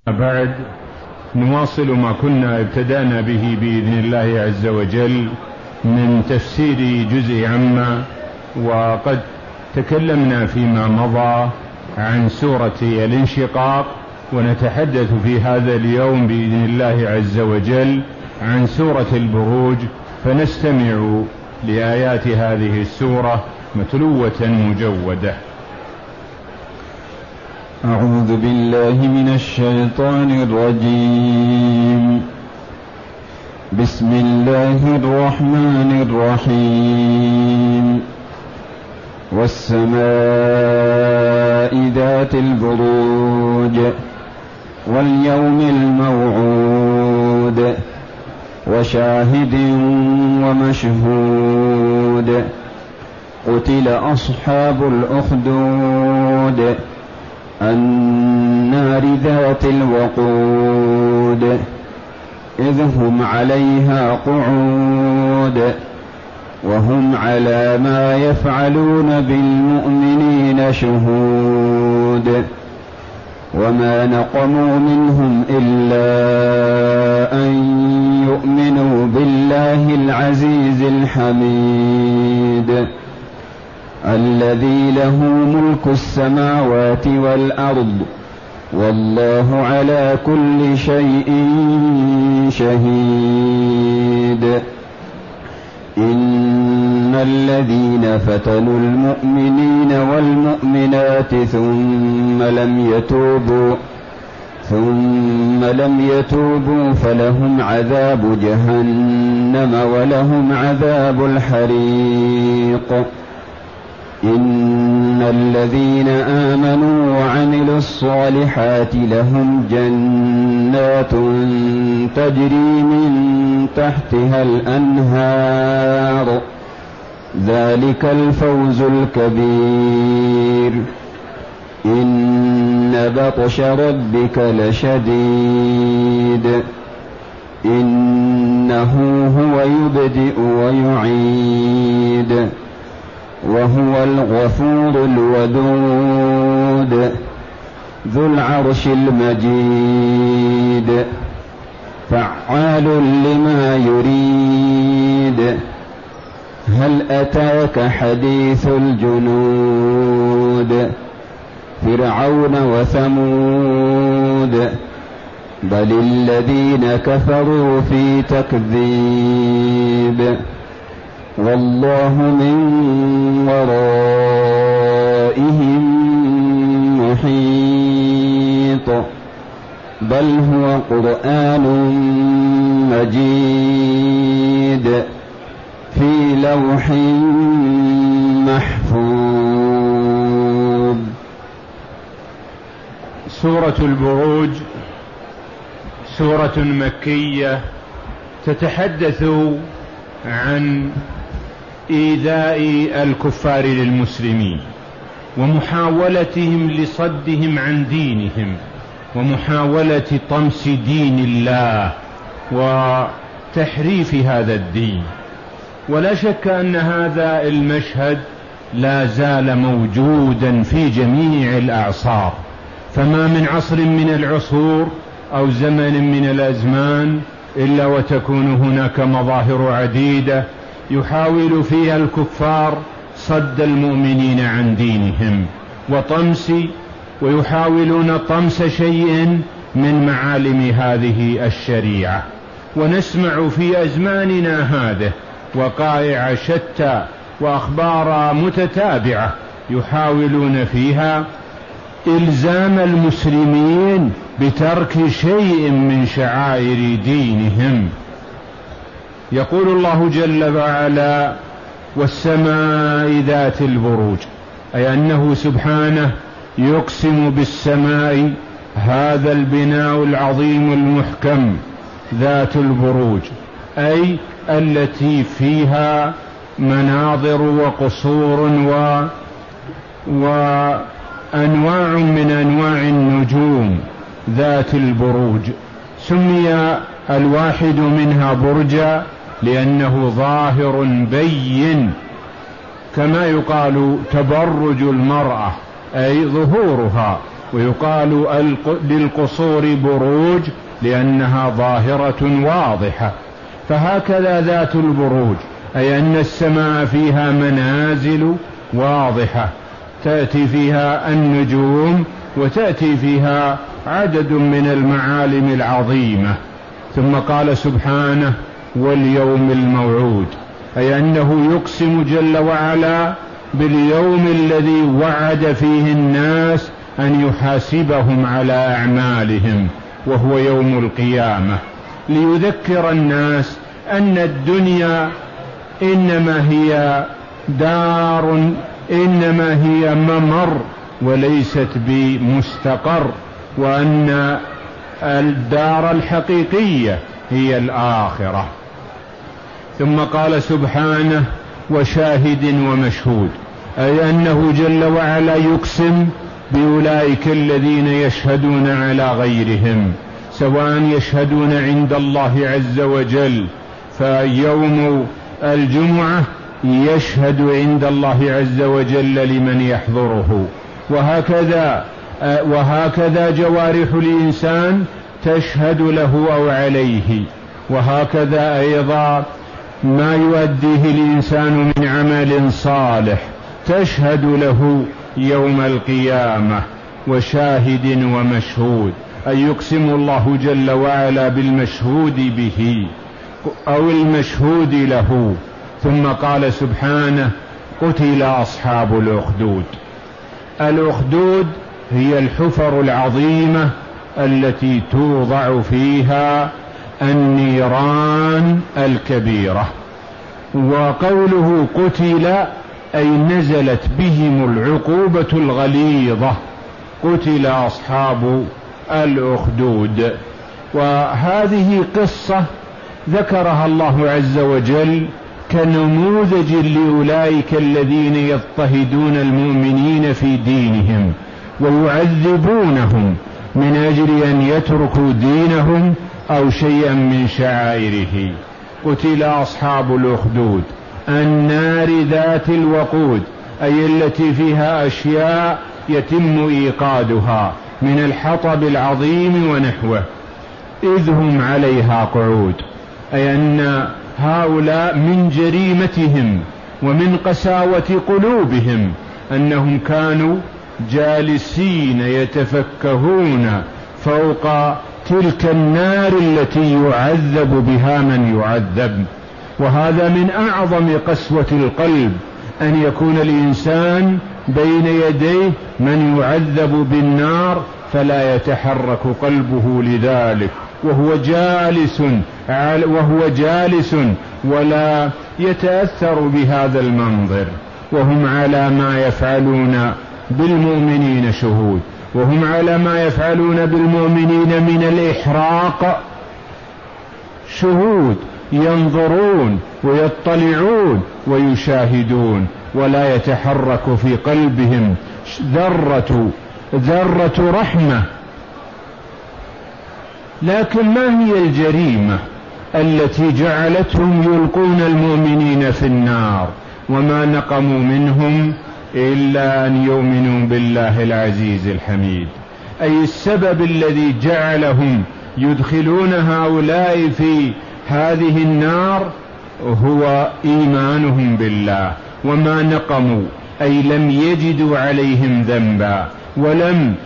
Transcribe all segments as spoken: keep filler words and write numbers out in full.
بعد نواصل ما كنا ابتدأنا به بإذن الله عز وجل من تفسير جزء عما، وقد تكلمنا فيما مضى عن سورة الانشقاق، ونتحدث في هذا اليوم بإذن الله عز وجل عن سورة البروج، فنستمع لآيات هذه السورة متلوة مجودة. أعوذ بالله من الشيطان الرجيم. بسم الله الرحمن الرحيم. والسماء ذات البروج واليوم الموعود وشاهد ومشهود. قتل أصحاب الأخدود النار ذات الوقود إذ هم عليها قعود وهم على ما يفعلون بالمؤمنين شهود. وما نقموا منهم إلا أن يؤمنوا بالله العزيز الحميد الذي له ملك السماوات والأرض والله على كل شيء شهيد. إن الذين فتنوا المؤمنين والمؤمنات ثم لم يتوبوا ثم لم يتوبوا فلهم عذاب جهنم ولهم عذاب الحريق. إن الذين آمنوا وعملوا الصالحات لهم جنات تجري من تحتها الأنهار ذلك الفوز الكبير. إن بطش ربك لشديد إنه هو يبدئ ويعيد وهو الغفور الودود ذو العرش المجيد فعال لما يريد. هل أتاك حديث الجنود فرعون وثمود بل الذين كفروا في تكذيب والله من ورائهم محيط. بل هو قرآن مجيد في لوح محفوظ. سورة البروج سورة مكية تتحدث عن إيذاء الكفار للمسلمين ومحاولتهم لصدهم عن دينهم ومحاولة طمس دين الله وتحريف هذا الدين. ولا شك أن هذا المشهد لا زال موجودا في جميع الأعصار، فما من عصر من العصور أو زمن من الأزمان إلا وتكون هناك مظاهر عديدة يحاول فيها الكفار صد المؤمنين عن دينهم وطمس ويحاولون طمس شيء من معالم هذه الشريعة. ونسمع في أزماننا هذه وقائع شتى وأخبار متتابعة يحاولون فيها إلزام المسلمين بترك شيء من شعائر دينهم. يقول الله جل وعلا: والسماء ذات البروج، أي أنه سبحانه يقسم بالسماء، هذا البناء العظيم المحكم، ذات البروج أي التي فيها مناظر وقصور و... وأنواع من أنواع النجوم ذات البروج. سمي الواحد منها برجا لأنه ظاهر بين، كما يقال تبرج المرأة أي ظهورها ويقال للقصور بروج لأنها ظاهرة واضحة. فهكذا ذات البروج، أي أن السماء فيها منازل واضحة تأتي فيها النجوم وتأتي فيها عدد من المعالم العظيمة. ثم قال سبحانه واليوم الموعود، أي أنه يقسم جل وعلا باليوم الذي وعد فيه الناس أن يحاسبهم على أعمالهم، وهو يوم القيامة، ليذكر الناس أن الدنيا إنما هي دار، إنما هي ممر وليست بمستقر، وأن الدار الحقيقية هي الآخرة. ثم قال سبحانه وشاهد ومشهود، أي أنه جل وعلا يقسم بأولئك الذين يشهدون على غيرهم، سواء يشهدون عند الله عز وجل، فيوم الجمعة يشهد عند الله عز وجل لمن يحضره، وهكذا وهكذا جوارح الإنسان تشهد له أو عليه، وهكذا أيضا ما يؤديه الإنسان من عمل صالح تشهد له يوم القيامة. وشاهد ومشهود، أي يقسم الله جل وعلا بالمشهود به أو المشهود له. ثم قال سبحانه قتل أصحاب الأخدود. الأخدود هي الحفر العظيمة التي توضع فيها النيران الكبيرة. وقوله قتل أي نزلت بهم العقوبة الغليظة، قتل أصحاب الأخدود. وهذه قصة ذكرها الله عز وجل كنموذج لأولئك الذين يضطهدون المؤمنين في دينهم ويعذبونهم من أجل أن يتركوا دينهم أو شيئا من شعائره. قتل أصحاب الأخدود النار ذات الوقود، أي التي فيها أشياء يتم إيقادها من الحطب العظيم ونحوه، إذ هم عليها قعود، أي أن هؤلاء من جريمتهم ومن قساوة قلوبهم أنهم كانوا جالسين يتفكهون فوق تلك النار التي يعذب بها من يعذب. وهذا من أعظم قسوة القلب، أن يكون الإنسان بين يديه من يعذب بالنار فلا يتحرك قلبه لذلك، وهو جالس وهو جالس ولا يتأثر بهذا المنظر، وهم على ما يفعلون بالمؤمنين شهود، وهم على ما يفعلون بالمؤمنين من الإحراق شهود، ينظرون ويطلعون ويشاهدون، ولا يتحرك في قلبهم ذرة ذرة رحمة. لكن ما هي الجريمة التي جعلتهم يلقون المؤمنين في النار؟ وما نقموا منهم إلا أن يؤمنوا بالله العزيز الحميد. أي السبب الذي جعلهم يدخلون هؤلاء في هذه النار هو إيمانهم بالله، وما نقموا أي لم يجدوا عليهم ذنبا، ولم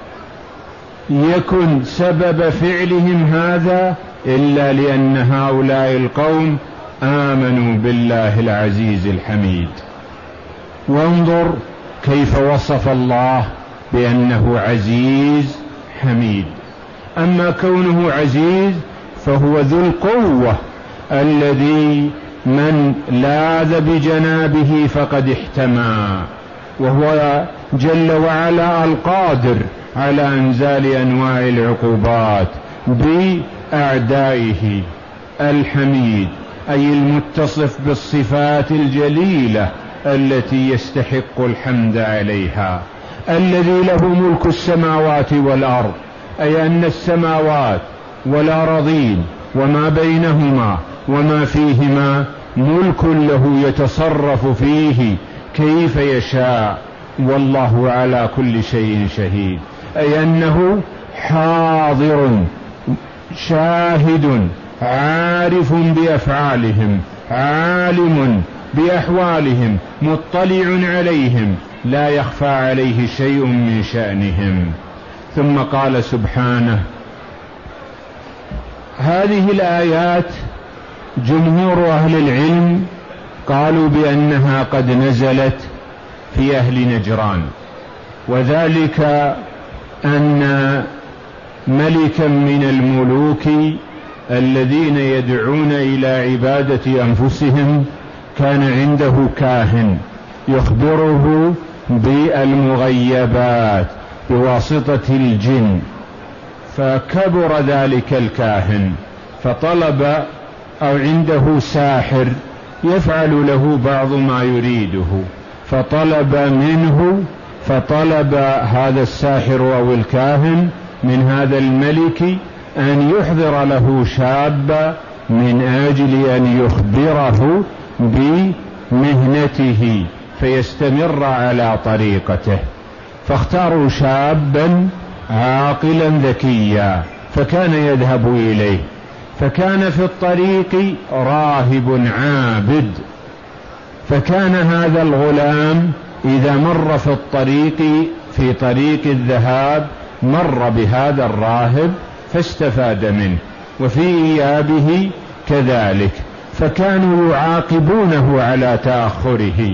يكن سبب فعلهم هذا إلا لأن هؤلاء القوم آمنوا بالله العزيز الحميد. وانظر كيف وصف الله بأنه عزيز حميد. أما كونه عزيز فهو ذو القوة الذي من لاذ بجنابه فقد احتمى، وهو جل وعلا القادر على انزال انواع العقوبات باعدائه. الحميد اي المتصف بالصفات الجليلة التي يستحق الحمد عليها، الذي له ملك السماوات والارض، اي ان السماوات والارضين وما بينهما وما فيهما ملك له يتصرف فيه كيف يشاء، والله على كل شيء شهيد. أي أنه حاضر شاهد عارف بأفعالهم عالم بأحوالهم مطلع عليهم لا يخفى عليه شيء من شأنهم. ثم قال سبحانه: هذه الآيات جمهور أهل العلم قالوا بأنها قد نزلت في أهل نجران، وذلك أن ملكا من الملوك الذين يدعون إلى عبادة أنفسهم كان عنده كاهن يخبره بالمغيبات بواسطة الجن، فكبر ذلك الكاهن فطلب، أو عنده ساحر يفعل له بعض ما يريده، فطلب منه فطلب هذا الساحر أو الكاهن من هذا الملك أن يحضر له شاب من أجل أن يخبره بمهنته فيستمر على طريقته. فاختاروا شابا عاقلا ذكيا فكان يذهب إليه، فكان في الطريق راهب عابد، فكان هذا الغلام إذا مر في الطريق في طريق الذهاب مر بهذا الراهب فاستفاد منه، وفي إيابه كذلك، فكانوا يعاقبونه على تأخره.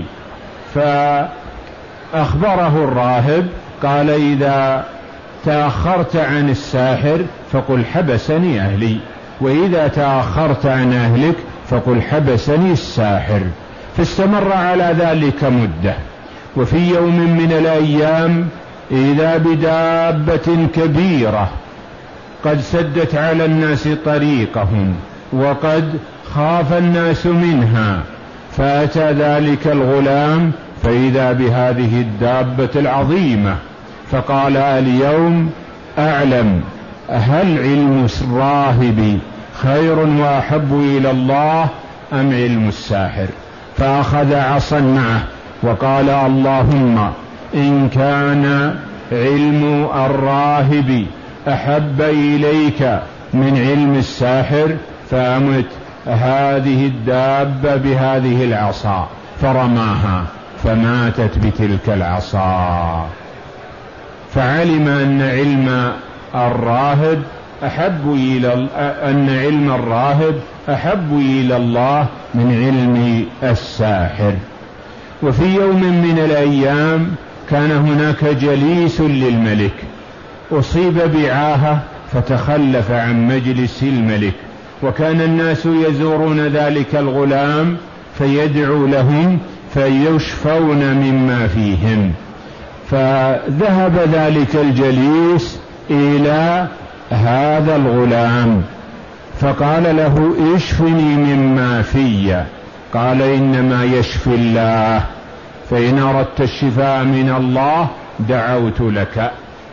فأخبره الراهب قال: إذا تأخرت عن الساحر فقل حبسني أهلي، وإذا تأخرت عن أهلك فقل حبسني الساحر. فاستمر على ذلك مدة. وفي يوم من الأيام إذا بدابة كبيرة قد سدت على الناس طريقهم وقد خاف الناس منها، فأتى ذلك الغلام فإذا بهذه الدابة العظيمة، فقال: اليوم أعلم هل علم الراهب خير وأحب إلى الله أم علم الساحر؟ فأخذ عصا معه وقال: اللهم إن كان علم الراهب أحب إليك من علم الساحر فأمت هذه الدابة بهذه العصا، فرماها فماتت بتلك العصا. فعلم أن علم الراهب أحب إلى أن علم الراهب أحب إلى الله من علم الساحر. وفي يوم من الأيام كان هناك جليس للملك أصيب بعاهة فتخلف عن مجلس الملك، وكان الناس يزورون ذلك الغلام فيدعو لهم فيشفون مما فيهم. فذهب ذلك الجليس إلى هذا الغلام فقال له: اشفني مما في. قال: إنما يشفي الله، فإن أردت الشفاء من الله دعوت لك.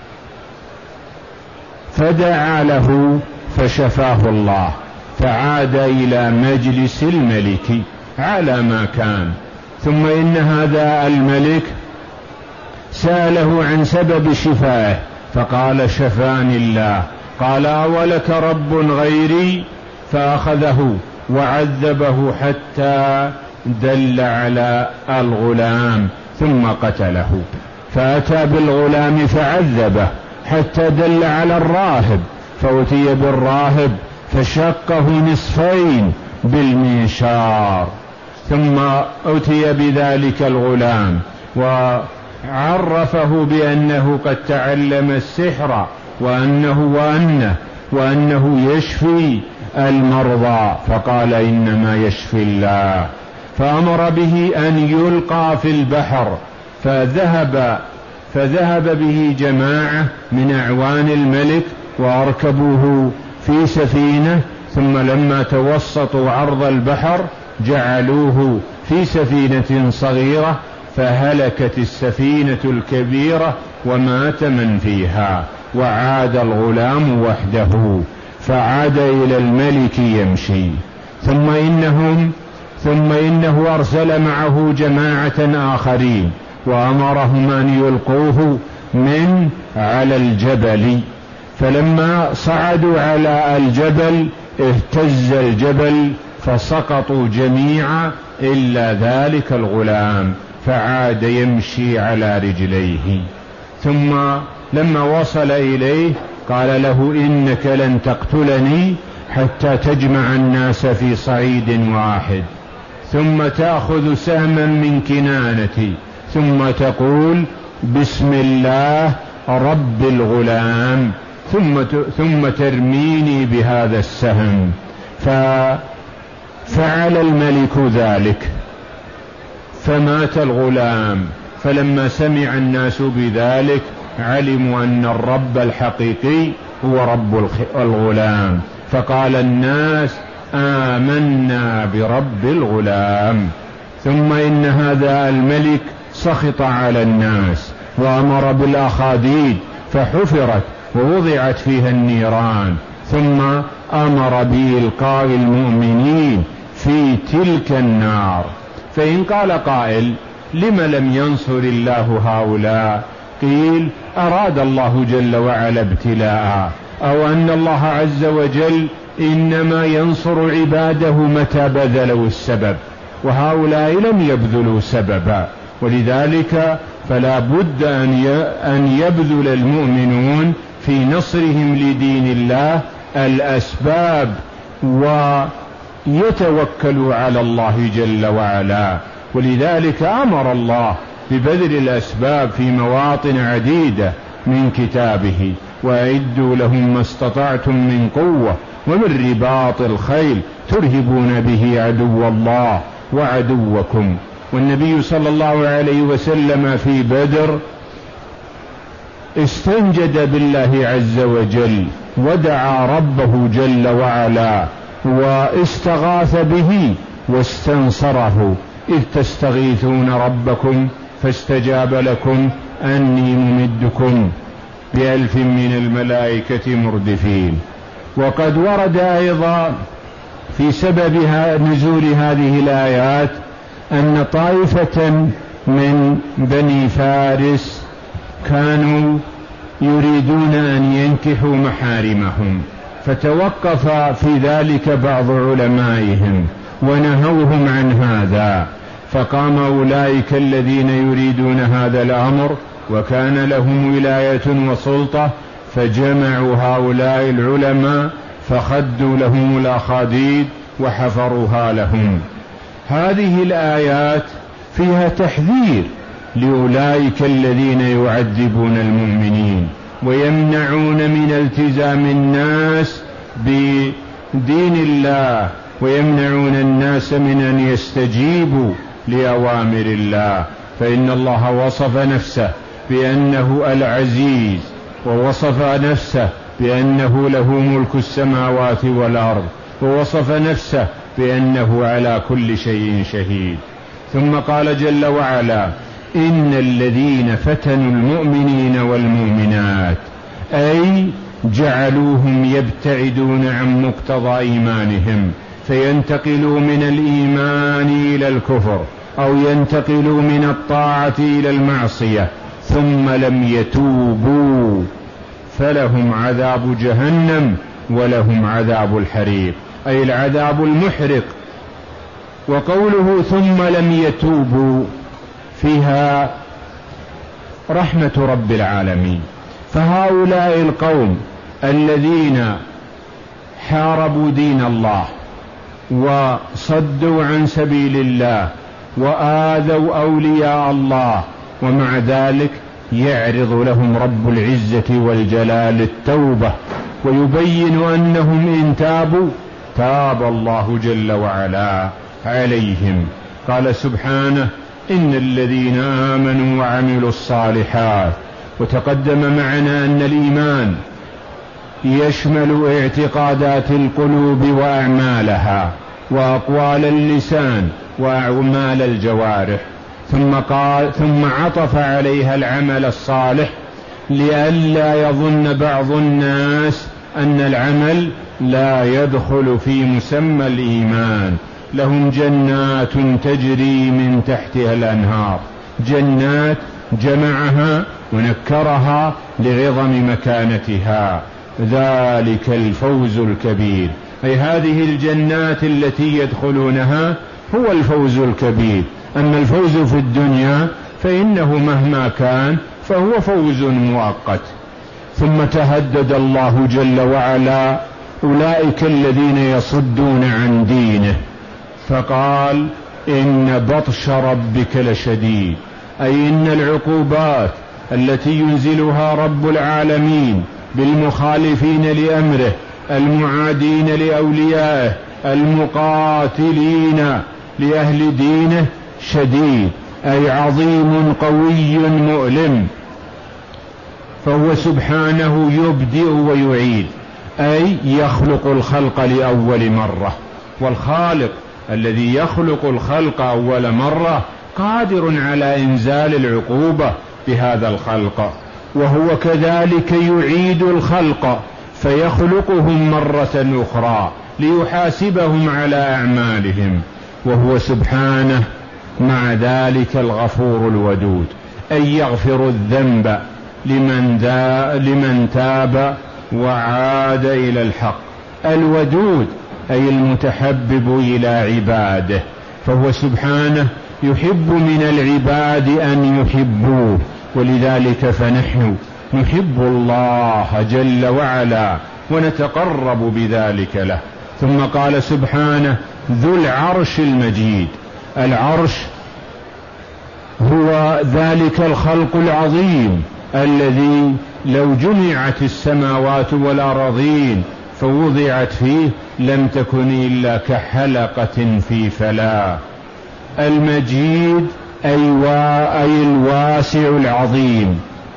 فدعا له فشفاه الله، فعاد إلى مجلس الملك على ما كان. ثم إن هذا الملك سأله عن سبب شفائه فقال: شفاني الله. قال: أولك رب غيري؟ فأخذه وعذبه حتى دل على الغلام ثم قتله. فأتى بالغلام فعذبه حتى دل على الراهب، فأتي بالراهب فشقه نصفين بالمنشار، ثم أتي بذلك الغلام وعرفه بأنه قد تعلم السحر وأنه وأنه وأنه يشفي المرضى، فقال: إنما يشفي الله. فأمر به أن يلقى في البحر، فذهب فذهب به جماعة من أعوان الملك وأركبوه في سفينة، ثم لما توسطوا عرض البحر جعلوه في سفينة صغيرة، فهلكت السفينة الكبيرة ومات من فيها، وعاد الغلام وحده، فعاد إلى الملك يمشي. ثم إنهم ثم إنه أرسل معه جماعة آخرين وأمرهم أن يلقوه من على الجبل، فلما صعدوا على الجبل اهتز الجبل فسقطوا جميعا إلا ذلك الغلام، فعاد يمشي على رجليه. ثم لما وصل إليه قال له: إنك لن تقتلني حتى تجمع الناس في صعيد واحد، ثم تأخذ سهما من كنانتي، ثم تقول: بسم الله رب الغلام، ثم ثم ترميني بهذا السهم. ففعل الملك ذلك فمات الغلام. فلما سمع الناس بذلك علموا أن الرب الحقيقي هو رب الغلام، فقال الناس: آمنا برب الغلام. ثم إن هذا الملك سخط على الناس وأمر بالأخاديد فحفرت ووضعت فيها النيران، ثم أمر بإلقاء المؤمنين في تلك النار. فإن قال قائل: لم لم ينصر الله هؤلاء؟ قيل: أراد الله جل وعلا ابتلاء، أو أن الله عز وجل إنما ينصر عباده متى بذلوا السبب، وهؤلاء لم يبذلوا سببا، ولذلك فلا بد أن يبذل المؤمنون في نصرهم لدين الله الأسباب ويتوكلوا على الله جل وعلا. ولذلك أمر الله ببذل الأسباب في مواطن عديدة من كتابه: وأعدوا لهم ما استطعتم من قوة ومن رباط الخيل ترهبون به عدو الله وعدوكم. والنبي صلى الله عليه وسلم في بدر استنجد بالله عز وجل ودعا ربه جل وعلا واستغاث به واستنصره: إذ تستغيثون ربكم فاستجاب لكم أني ممدكم بألف من الملائكة مردفين. وقد ورد أيضا في سبب نزول هذه الآيات أن طائفة من بني فارس كانوا يريدون أن ينكحوا محارمهم، فتوقف في ذلك بعض علمائهم ونهوهم عن هذا، فقام أولئك الذين يريدون هذا الأمر وكان لهم ولاية وسلطة، فجمعوا هؤلاء العلماء فخدوا لهم الأخاديد وحفروها لهم. هذه الآيات فيها تحذير لأولئك الذين يعذبون المؤمنين ويمنعون من التزام الناس بدين الله، ويمنعون الناس من أن يستجيبوا لأوامر الله. فإن الله وصف نفسه بأنه العزيز، ووصف نفسه بأنه له ملك السماوات والأرض، ووصف نفسه بأنه على كل شيء شهيد. ثم قال جل وعلا: إن الذين فتنوا المؤمنين والمؤمنات، أي جعلوهم يبتعدون عن مقتضى إيمانهم، فينتقلوا من الإيمان إلى الكفر، أو ينتقلوا من الطاعة إلى المعصية، ثم لم يتوبوا فلهم عذاب جهنم ولهم عذاب الحريق، أي العذاب المحرق. وقوله ثم لم يتوبوا فيها رحمة رب العالمين. فهؤلاء القوم الذين حاربوا دين الله وصدوا عن سبيل الله وآذوا أولياء الله، ومع ذلك يعرض لهم رب العزة والجلال التوبة ويبين أنهم إن تابوا تاب الله جل وعلا عليهم. قال سبحانه: إن الذين آمنوا وعملوا الصالحات. وتقدم معنا أن الإيمان يشمل اعتقادات القلوب وأعمالها وأقوال اللسان وأعمال الجوارح، ثم قال ثم عطف عليها العمل الصالح لئلا يظن بعض الناس أن العمل لا يدخل في مسمى الإيمان. لهم جنات تجري من تحتها الأنهار، جنات جمعها ونكرها لعظم مكانتها. ذلك الفوز الكبير، أي هذه الجنات التي يدخلونها هو الفوز الكبير. أما الفوز في الدنيا فإنه مهما كان فهو فوز مؤقت. ثم تهدد الله جل وعلا أولئك الذين يصدون عن دينه، فقال إن بطش ربك لشديد، أي إن العقوبات التي ينزلها رب العالمين بالمخالفين لأمره المعادين لأوليائه المقاتلين لأهل دينه شديد، أي عظيم قوي مؤلم. فهو سبحانه يبدئ ويعيد، أي يخلق الخلق لأول مرة، والخالق الذي يخلق الخلق أول مرة قادر على إنزال العقوبة بهذا الخلق، وهو كذلك يعيد الخلق فيخلقهم مرة أخرى ليحاسبهم على أعمالهم، وهو سبحانه مع ذلك الغفور الودود، أي يغفر الذنب لمن, لمن تاب وعاد إلى الحق. الودود أي المتحبب إلى عباده، فهو سبحانه يحب من العباد أن يحبوه، ولذلك فنحن نحب الله جل وعلا ونتقرب بذلك له. ثم قال سبحانه ذو العرش المجيد. العرش هو ذلك الخلق العظيم الذي لو جمعت السماوات والأرضين فوضعت فيه لم تكن إلا كحلقة في فلاة. المجيد أي, أي الواسع العظيم.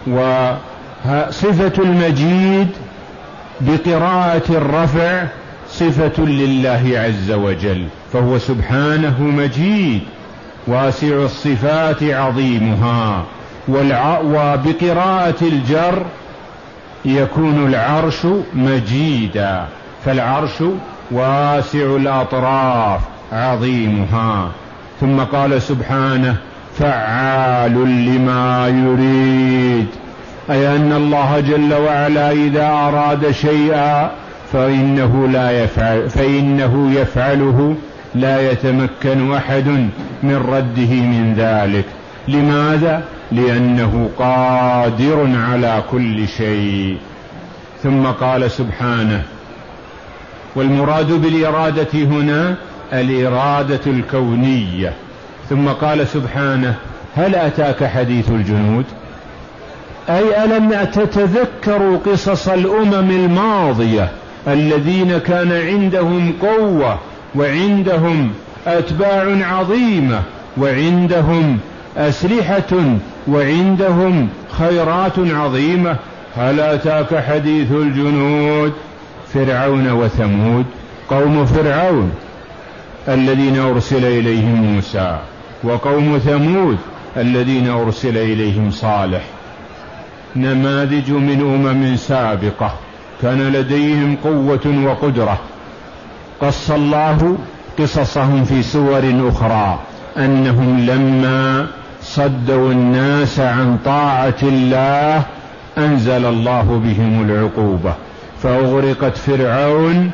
وصفة المجيد بقراءة الرفع صفة لله عز وجل، فهو سبحانه مجيد واسع الصفات عظيمها. وبقراءة الجر يكون العرش مجيدا، فالعرش واسع الأطراف عظيمها. ثم قال سبحانه فعال لما يريد، أي أن الله جل وعلا إذا أراد شيئا فإنه, لا يفعل فإنه يفعله، لا يتمكن أحد من رده من ذلك. لماذا؟ لأنه قادر على كل شيء. ثم قال سبحانه والمراد بالإرادة هنا الإرادة الكونية. ثم قال سبحانه هل أتاك حديث الجنود، أي ألم تتذكروا قصص الأمم الماضية الذين كان عندهم قوة وعندهم أتباع عظيمة وعندهم أسلحة وعندهم خيرات عظيمة. هل أتاك حديث الجنود فرعون وثمود، قوم فرعون الذين أرسل إليهم موسى، وقوم ثمود الذين أرسل إليهم صالح، نماذج من أمم سابقة كان لديهم قوة وقدرة. قص الله قصصهم في سور أخرى أنهم لما صدوا الناس عن طاعة الله أنزل الله بهم العقوبة فأغرقت فرعون.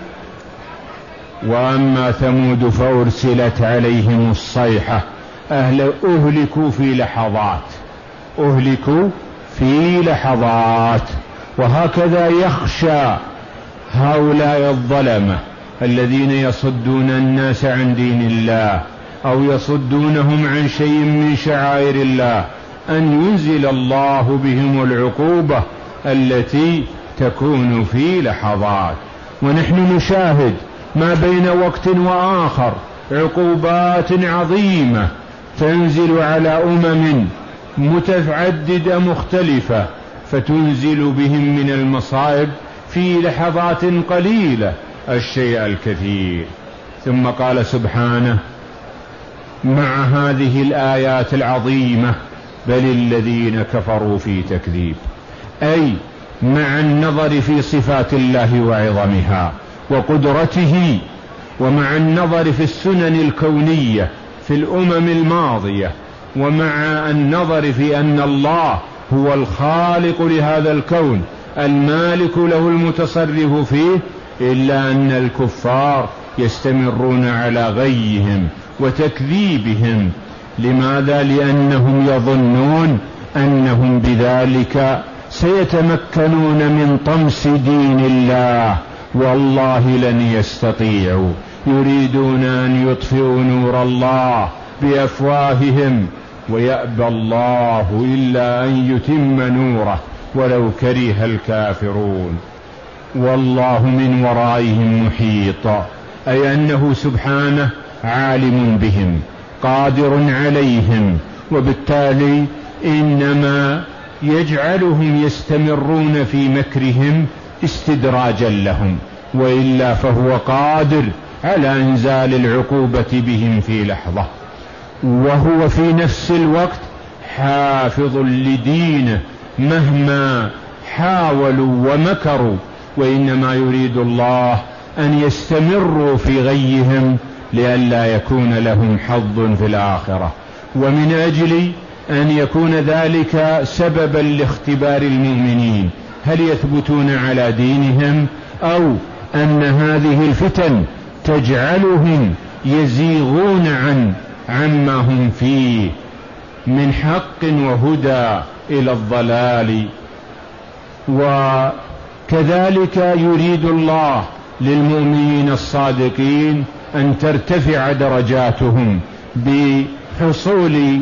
وأما ثمود فأرسلت عليهم الصيحة أهل أهلكوا في لحظات أهلكوا في لحظات. وهكذا يخشى هؤلاء الظلمة الذين يصدون الناس عن دين الله أو يصدونهم عن شيء من شعائر الله أن ينزل الله بهم العقوبة التي تكون في لحظات. ونحن نشاهد ما بين وقت وآخر عقوبات عظيمة تنزل على أمم متعددة مختلفة، فتنزل بهم من المصائب في لحظات قليلة الشيء الكثير. ثم قال سبحانه مع هذه الآيات العظيمة بل الذين كفروا في تكذيب، أي مع النظر في صفات الله وعظمها وقدرته، ومع النظر في السنن الكونية في الأمم الماضية، ومع النظر في أن الله هو الخالق لهذا الكون المالك له المتصرف فيه، إلا أن الكفار يستمرون على غيهم وتكذيبهم. لماذا؟ لأنهم يظنون أنهم بذلك سيتمكنون من طمس دين الله، والله لن يستطيعوا. يريدون أن يطفئوا نور الله بأفواههم ويأبى الله إلا أن يتم نوره ولو كره الكافرون. والله من ورائهم محيط، أي أنه سبحانه عالم بهم قادر عليهم، وبالتالي إنما يجعلهم يستمرون في مكرهم استدراجا لهم، وإلا فهو قادر على إنزال العقوبة بهم في لحظة، وهو في نفس الوقت حافظ لدينه مهما حاولوا ومكروا، وإنما يريد الله أن يستمروا في غيهم لئلا يكون لهم حظ في الآخرة، ومن أجل أن يكون ذلك سببا لاختبار المؤمنين، هل يثبتون على دينهم أو أن هذه الفتن تجعلهم يزيغون عن عما هم فيه من حق وهدى إلى الضلال. وكذلك يريد الله للمؤمنين الصادقين أن ترتفع درجاتهم بحصول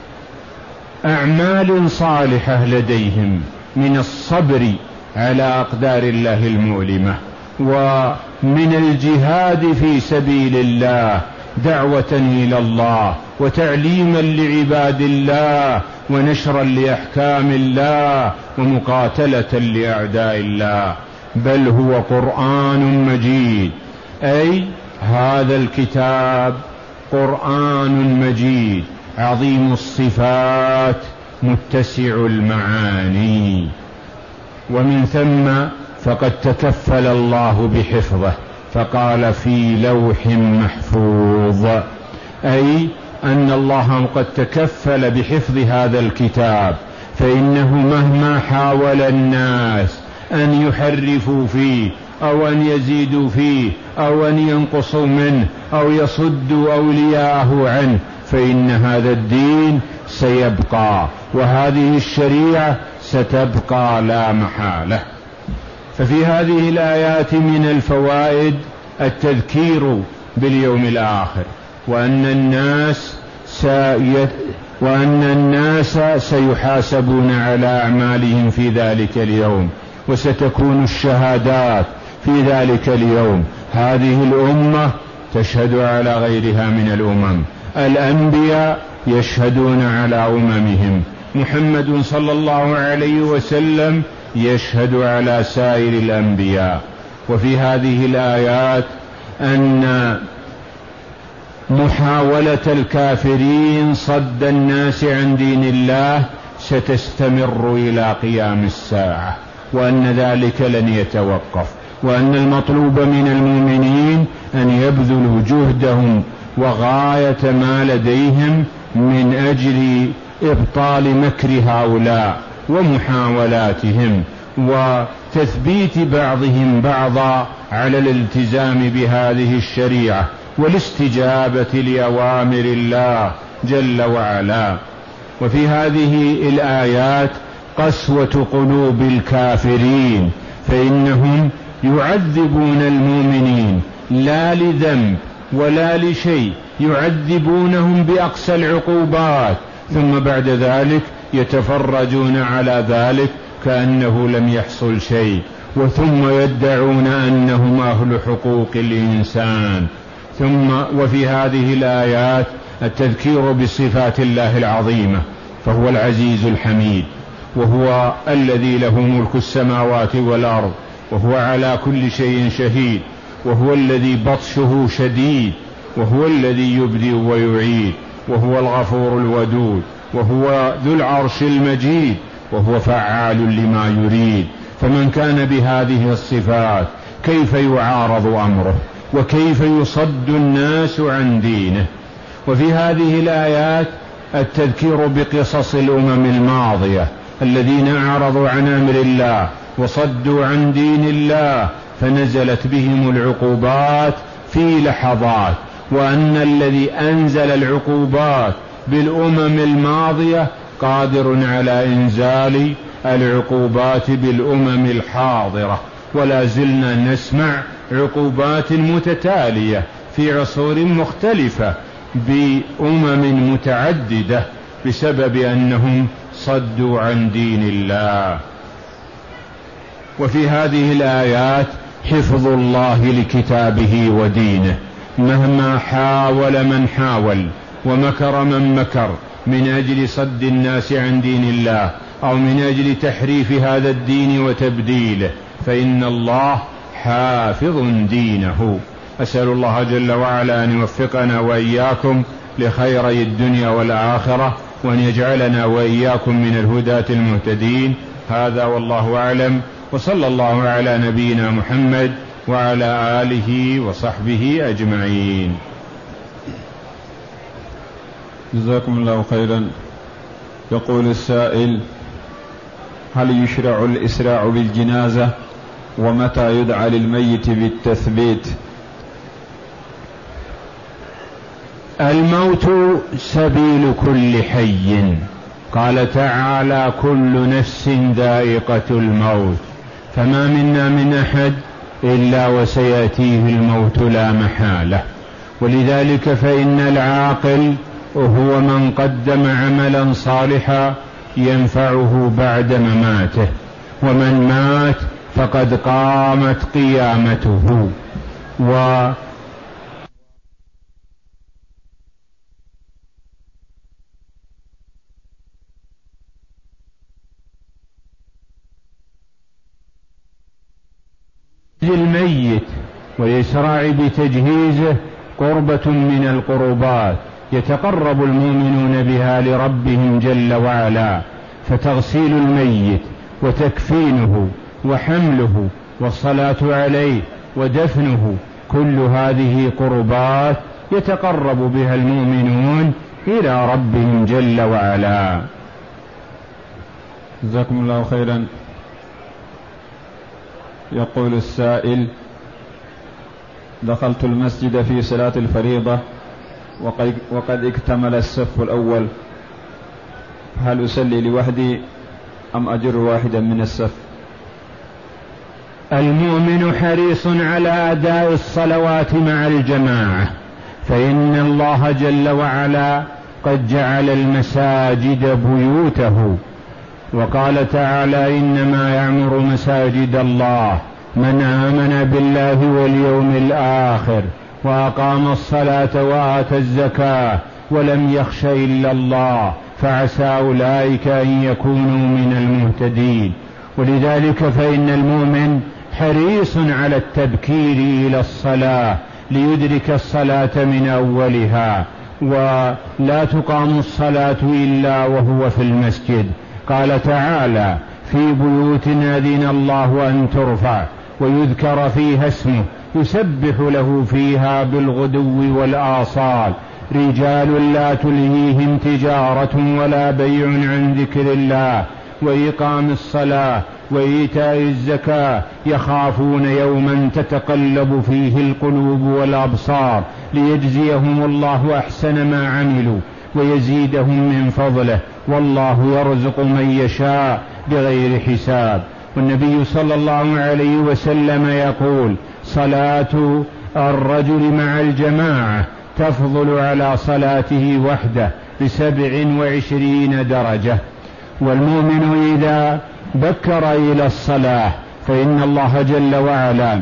أعمال صالحة لديهم من الصبر على أقدار الله المؤلمة، ومن الجهاد في سبيل الله دعوة إلى الله وتعليما لعباد الله ونشرا لأحكام الله ومقاتلة لأعداء الله. بل هو قرآن مجيد، أي هذا الكتاب قرآن مجيد عظيم الصفات متسع المعاني، ومن ثم فقد تكفل الله بحفظه فقال في لوح محفوظ، أي أن الله قد تكفل بحفظ هذا الكتاب، فإنه مهما حاول الناس أن يحرفوا فيه أو أن يزيدوا فيه أو أن ينقصوا منه أو يصدوا أولياءه عنه، فإن هذا الدين سيبقى وهذه الشريعة ستبقى لا محالة. ففي هذه الآيات من الفوائد التذكير باليوم الآخر، وأن الناس سي... وأن الناس سيحاسبون على أعمالهم في ذلك اليوم، وستكون الشهادات في ذلك اليوم. هذه الأمة تشهد على غيرها من الأمم، الأنبياء يشهدون على أممهم، محمد صلى الله عليه وسلم يشهد على سائر الأنبياء. وفي هذه الآيات أن محاولة الكافرين صد الناس عن دين الله ستستمر إلى قيام الساعة، وأن ذلك لن يتوقف، وأن المطلوب من المؤمنين أن يبذلوا جهدهم وغاية ما لديهم من أجل إبطال مكر هؤلاء ومحاولاتهم، وتثبيت بعضهم بعضا على الالتزام بهذه الشريعة والاستجابة لأوامر الله جل وعلا. وفي هذه الآيات قسوة قلوب الكافرين، فإنهم يعذبون المؤمنين لا لذنب ولا لشيء، يعذبونهم بأقسى العقوبات، ثم بعد ذلك يتفرجون على ذلك كأنه لم يحصل شيء، وثم يدعون أنهم أهل حقوق الإنسان. ثم وفي هذه الآيات التذكير بصفات الله العظيمة، فهو العزيز الحميد، وهو الذي له ملك السماوات والأرض، وهو على كل شيء شهيد، وهو الذي بطشه شديد، وهو الذي يبدئ ويعيد، وهو الغفور الودود، وهو ذو العرش المجيد، وهو فعال لما يريد. فمن كان بهذه الصفات كيف يعارض أمره، وكيف يصد الناس عن دينه؟ وفي هذه الآيات التذكير بقصص الأمم الماضية الذين أعرضوا عن أمر الله وصدوا عن دين الله فنزلت بهم العقوبات في لحظات، وأن الذي أنزل العقوبات بالأمم الماضية قادر على إنزال العقوبات بالأمم الحاضرة، ولا زلنا نسمع عقوبات متتالية في عصور مختلفة بأمم متعددة بسبب أنهم صدوا عن دين الله. وفي هذه الآيات حفظ الله لكتابه ودينه، مهما حاول من حاول ومكر من مكر من أجل صد الناس عن دين الله أو من أجل تحريف هذا الدين وتبديله، فإن الله حافظ دينه. أسأل الله جل وعلا أن يوفقنا وإياكم لخيري الدنيا والآخرة، وأن يجعلنا وإياكم من الهداة المهتدين. هذا والله أعلم، وصلى الله على نبينا محمد وعلى آله وصحبه أجمعين. جزاكم الله خيرا. يقول السائل: هل يشرع الإسراع بالجنازة؟ ومتى يدعى للميت بالتثبيت؟ الموت سبيل كل حي، قال تعالى: كل نفس ذائقة الموت، فما منا من أحد إلا وسيأتيه الموت لا محالة. ولذلك فإن العاقل هو من قدم عملا صالحا ينفعه بعد مماته، ومن مات فقد قامت قيامته. و الميت والإسراع بتجهيزه قربة من القربات يتقرب المؤمنون بها لربهم جل وعلا، فتغسيل الميت وتكفينه وحمله والصلاة عليه ودفنه كل هذه قربات يتقرب بها المؤمنون إلى ربهم جل وعلا. جزاكم الله خيرا. يقول السائل: دخلت المسجد في صلاة الفريضة وقد, وقد اكتمل الصف الأول، هل أصلي لوحدي أم أجر واحدا من الصف؟ المؤمن حريص على أداء الصلوات مع الجماعة، فإن الله جل وعلا قد جعل المساجد بيوته، وقال تعالى: إنما يعمر مساجد الله من آمن بالله واليوم الآخر وأقام الصلاة وآتى الزكاة ولم يخش إلا الله فعسى أولئك أن يكونوا من المهتدين. ولذلك فإن المؤمن حريص على التبكير إلى الصلاة ليدرك الصلاة من أولها، ولا تقام الصلاة إلا وهو في المسجد. قال تعالى: في بيوت أذن الله أن ترفع ويذكر فيها اسمه يسبح له فيها بالغدو والآصال رجال لا تلهيهم تجارة ولا بيع عن ذكر الله وإقام الصلاة وإيتاء الزكاة يخافون يوما تتقلب فيه القلوب والأبصار ليجزيهم الله أحسن ما عملوا ويزيدهم من فضله والله يرزق من يشاء بغير حساب. والنبي صلى الله عليه وسلم يقول: صلاة الرجل مع الجماعة تفضل على صلاته وحده بسبع وعشرين درجة. والمؤمن إذا بكر إلى الصلاة فإن الله جل وعلا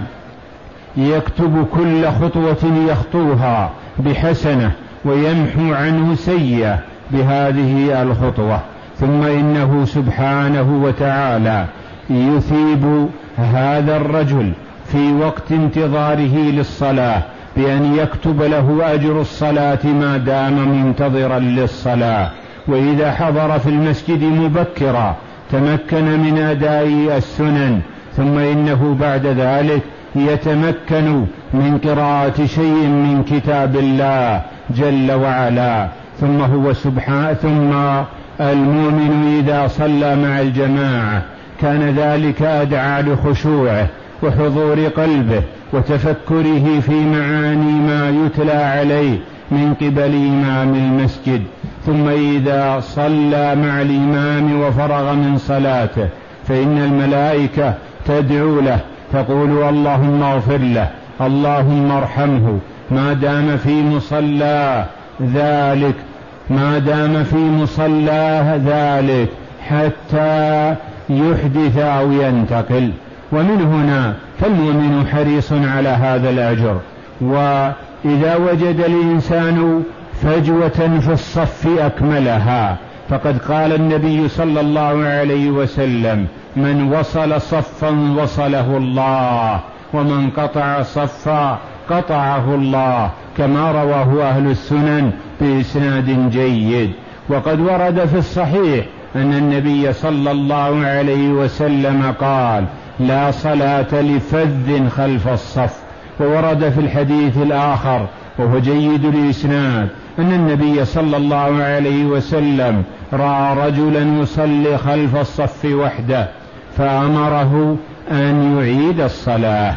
يكتب كل خطوة يخطوها بحسنة ويمحو عنه سيئة بهذه الخطوة، ثم إنه سبحانه وتعالى يثيب هذا الرجل في وقت انتظاره للصلاة بأن يكتب له أجر الصلاة ما دام منتظرا للصلاة. وإذا حضر في المسجد مبكرا تمكن من أداء السنن، ثم إنه بعد ذلك يتمكن من قراءة شيء من كتاب الله جل وعلا، ثم هو سبحانه ثم المؤمن إذا صلى مع الجماعة كان ذلك أدعى لخشوعه وحضور قلبه وتفكره في معاني ما يتلى عليه من قبل إمام المسجد. ثم إذا صلى مع الإمام وفرغ من صلاته فإن الملائكة تدعو له تقول اللهم اغفر له اللهم ارحمه ما دام في مصلاه ذلك ما دام في مصلاه ذلك حتى يحدث أو ينتقل. ومن هنا فالمؤمن حريص على هذا الأجر. وإذا وجد الإنسان فجوة في الصف أكملها، فقد قال النبي صلى الله عليه وسلم من وصل صفا وصله الله ومن قطع صفا قطعه الله، كما رواه أهل السنن بإسناد جيد. وقد ورد في الصحيح أن النبي صلى الله عليه وسلم قال لا صلاة لفذ خلف الصف. وورد في الحديث الآخر وهو جيد الإسناد أن النبي صلى الله عليه وسلم رأى رجلا يصلي خلف الصف وحده فأمره أن يعيد الصلاة.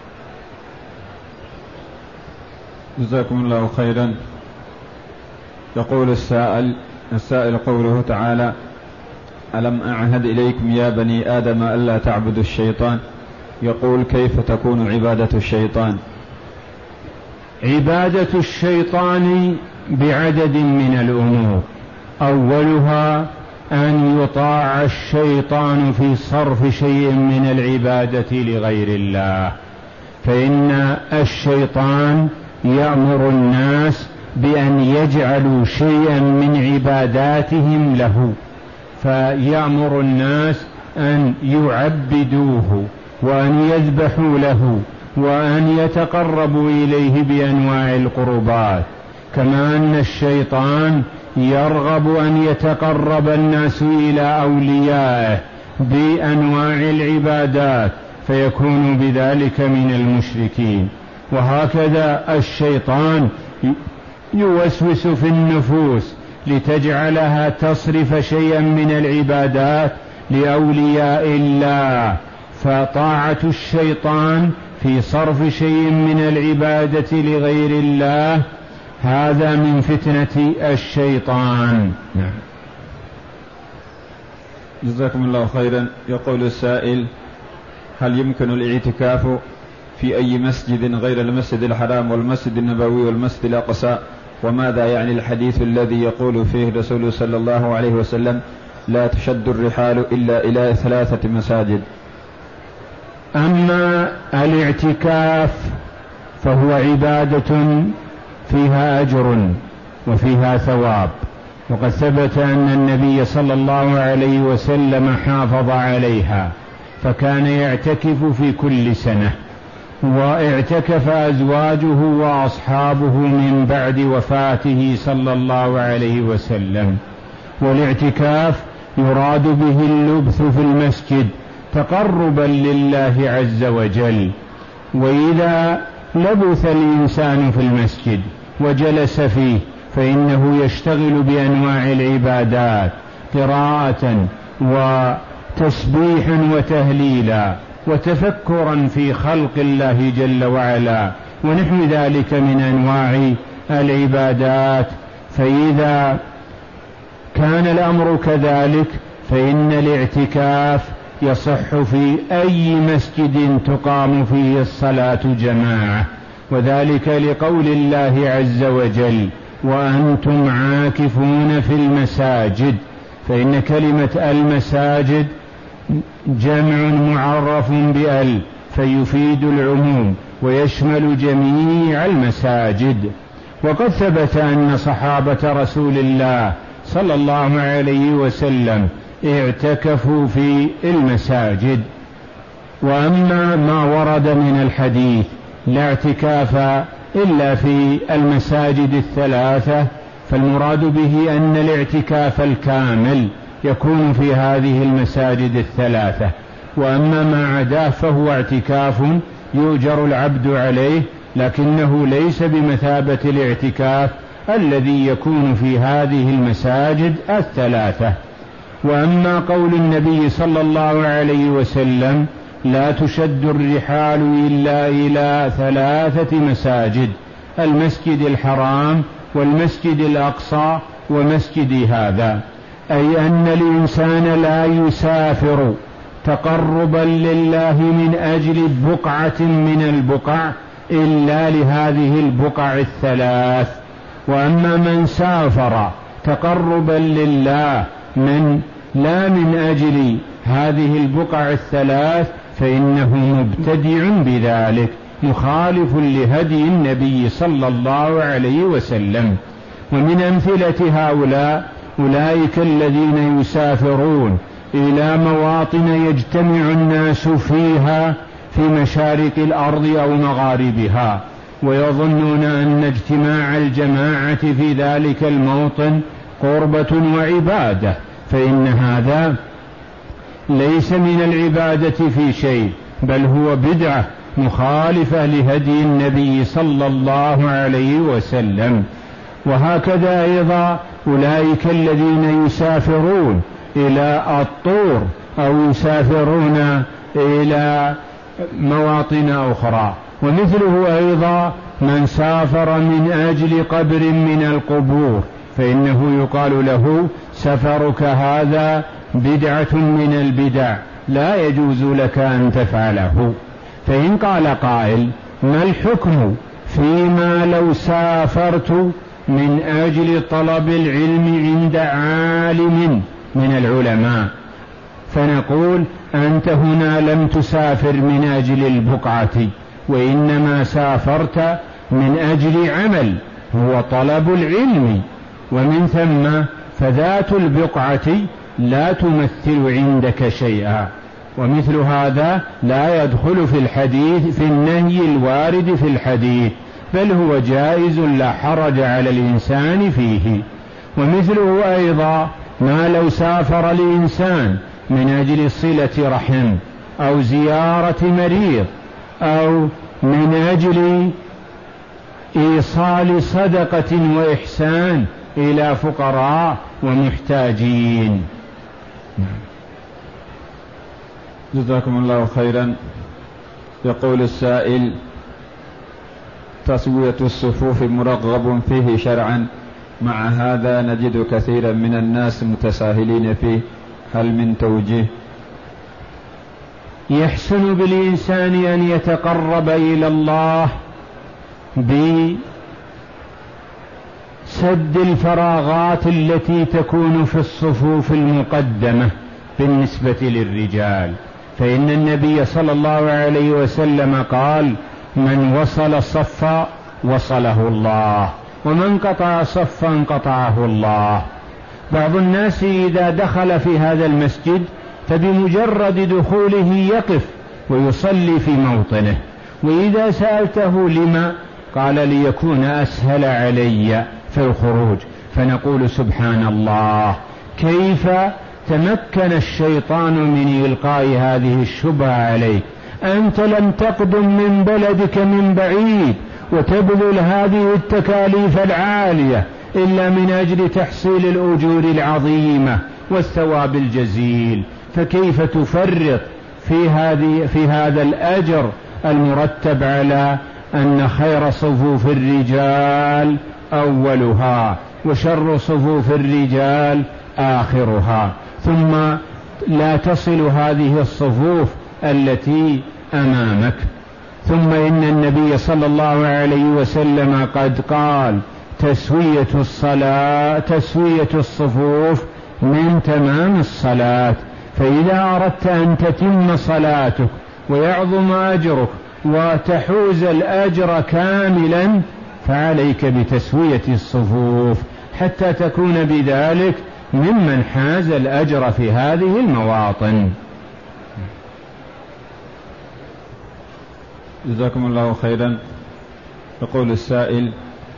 جزاكم الله خيرا. يقول السائل السائل قوله تعالى ألم أعهد إليكم يا بني آدم ألا تعبدوا الشيطان، يقول كيف تكون عبادة الشيطان؟ عبادة الشيطان بعدد من الأمور، أولها أن يطاع الشيطان في صرف شيء من العبادة لغير الله، فإن الشيطان يأمر الناس بأن يجعلوا شيئا من عباداتهم له، فيأمر الناس أن يعبدوه وأن يذبحوا له وأن يتقربوا إليه بأنواع القربات، كما أن الشيطان يرغب أن يتقرب الناس إلى أوليائه بأنواع العبادات فيكون بذلك من المشركين. وهكذا الشيطان يوسوس في النفوس لتجعلها تصرف شيئا من العبادات لأولياء الله، فطاعة الشيطان في صرف شيء من العبادة لغير الله هذا من فتنة الشيطان. نعم. جزاكم الله خيرا. يقول السائل هل يمكن الاعتكاف في أي مسجد غير المسجد الحرام والمسجد النبوي والمسجد الأقصى؟ وماذا يعني الحديث الذي يقول فيه الرسول صلى الله عليه وسلم لا تشد الرحال إلا إلى ثلاثة مساجد؟ أما الاعتكاف فهو عبادة فيها أجر وفيها ثواب، وقد ثبت أن النبي صلى الله عليه وسلم حافظ عليها فكان يعتكف في كل سنة، واعتكف أزواجه وأصحابه من بعد وفاته صلى الله عليه وسلم. والاعتكاف يراد به اللبث في المسجد تقربا لله عز وجل. وإذا لبث الإنسان في المسجد وجلس فيه فإنه يشتغل بأنواع العبادات قراءة وتسبيحا وتهليلا وتفكرا في خلق الله جل وعلا ونحو ذلك من أنواع العبادات. فإذا كان الأمر كذلك فإن الاعتكاف يصح في أي مسجد تقام فيه الصلاة جماعة، وذلك لقول الله عز وجل وأنتم عاكفون في المساجد، فإن كلمة المساجد جمع معرف بأل فيفيد العموم ويشمل جميع المساجد. وقد ثبت أن صحابة رسول الله صلى الله عليه وسلم اعتكفوا في المساجد. وأما ما ورد من الحديث لا اعتكاف إلا في المساجد الثلاثة فالمراد به أن الاعتكاف الكامل يكون في هذه المساجد الثلاثة، وأما ما عداه فهو اعتكاف يؤجر العبد عليه لكنه ليس بمثابة الاعتكاف الذي يكون في هذه المساجد الثلاثة. وأما قول النبي صلى الله عليه وسلم لا تشد الرحال إلا إلى ثلاثة مساجد: المسجد الحرام والمسجد الأقصى ومسجد هذا، أي أن الإنسان لا يسافر تقربا لله من أجل بقعة من البقع إلا لهذه البقع الثلاث. وأما من سافر تقربا لله من لا من أجل هذه البقع الثلاث فإنه مبتدع بذلك، مخالف لهدي النبي صلى الله عليه وسلم. ومن أمثلة هؤلاء أولئك الذين يسافرون إلى مواطن يجتمع الناس فيها في مشارق الأرض أو مغاربها، ويظنون أن اجتماع الجماعة في ذلك الموطن قربة وعبادة، فإن هذا ليس من العبادة في شيء، بل هو بدعة مخالفة لهدي النبي صلى الله عليه وسلم. وهكذا أيضا أولئك الذين يسافرون إلى الطور أو يسافرون إلى مواطن أخرى. ومثله أيضا من سافر من أجل قبر من القبور، فإنه يقال له سفرك هذا بدعة من البدع لا يجوز لك أن تفعله. فإن قال قائل: ما الحكم فيما لو سافرت من أجل طلب العلم عند عالم من العلماء؟ فنقول: أنت هنا لم تسافر من أجل البقعة، وإنما سافرت من أجل عمل هو طلب العلم، ومن ثم فذات البقعة لا تمثل عندك شيئا. ومثل هذا لا يدخل في الحديث في النهي الوارد في الحديث، بل هو جائز لا حرج على الإنسان فيه. ومثله أيضا ما لو سافر الإنسان من أجل صلة رحم أو زيارة مريض أو من أجل إيصال صدقة وإحسان إلى فقراء ومحتاجين. جزاكم الله خيرا. يقول السائل: تسوية الصفوف مرغب فيه شرعا، مع هذا نجد كثيرا من الناس متساهلين فيه، هل من توجيه؟ يحسن بالإنسان أن يتقرب إلى الله بسد الفراغات التي تكون في الصفوف المقدمة بالنسبة للرجال، فإن النبي صلى الله عليه وسلم قال: من وصل صفا وصله الله، ومن قطع صفا قطعه الله. بعض الناس إذا دخل في هذا المسجد فبمجرد دخوله يقف ويصلي في موطنه، وإذا سألته لما قال: ليكون أسهل علي في الخروج. فنقول: سبحان الله، كيف تمكن الشيطان من إلقاء هذه الشبهة عليك؟ أنت لم تقدم من بلدك من بعيد وتبذل هذه التكاليف العالية إلا من أجل تحصيل الأجور العظيمة والثواب الجزيل، فكيف تفرط في هذه في هذا الأجر المرتب على أن خير صفوف الرجال أولها وشر صفوف الرجال آخرها، ثم لا تصل هذه الصفوف التي أمامك. ثم إن النبي صلى الله عليه وسلم قد قال: تسوية الصلاة تسوية الصفوف من تمام الصلاة. فإذا أردت أن تتم صلاتك ويعظم أجرك وتحوز الأجر كاملا فعليك بتسوية الصفوف حتى تكون بذلك ممن حاز الأجر في هذه المواطن. جزاكم الله خيرا. يقول السائل: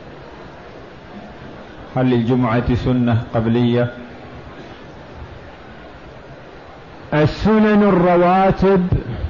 هل للجمعة سنة قبلية؟ السنن الرواتب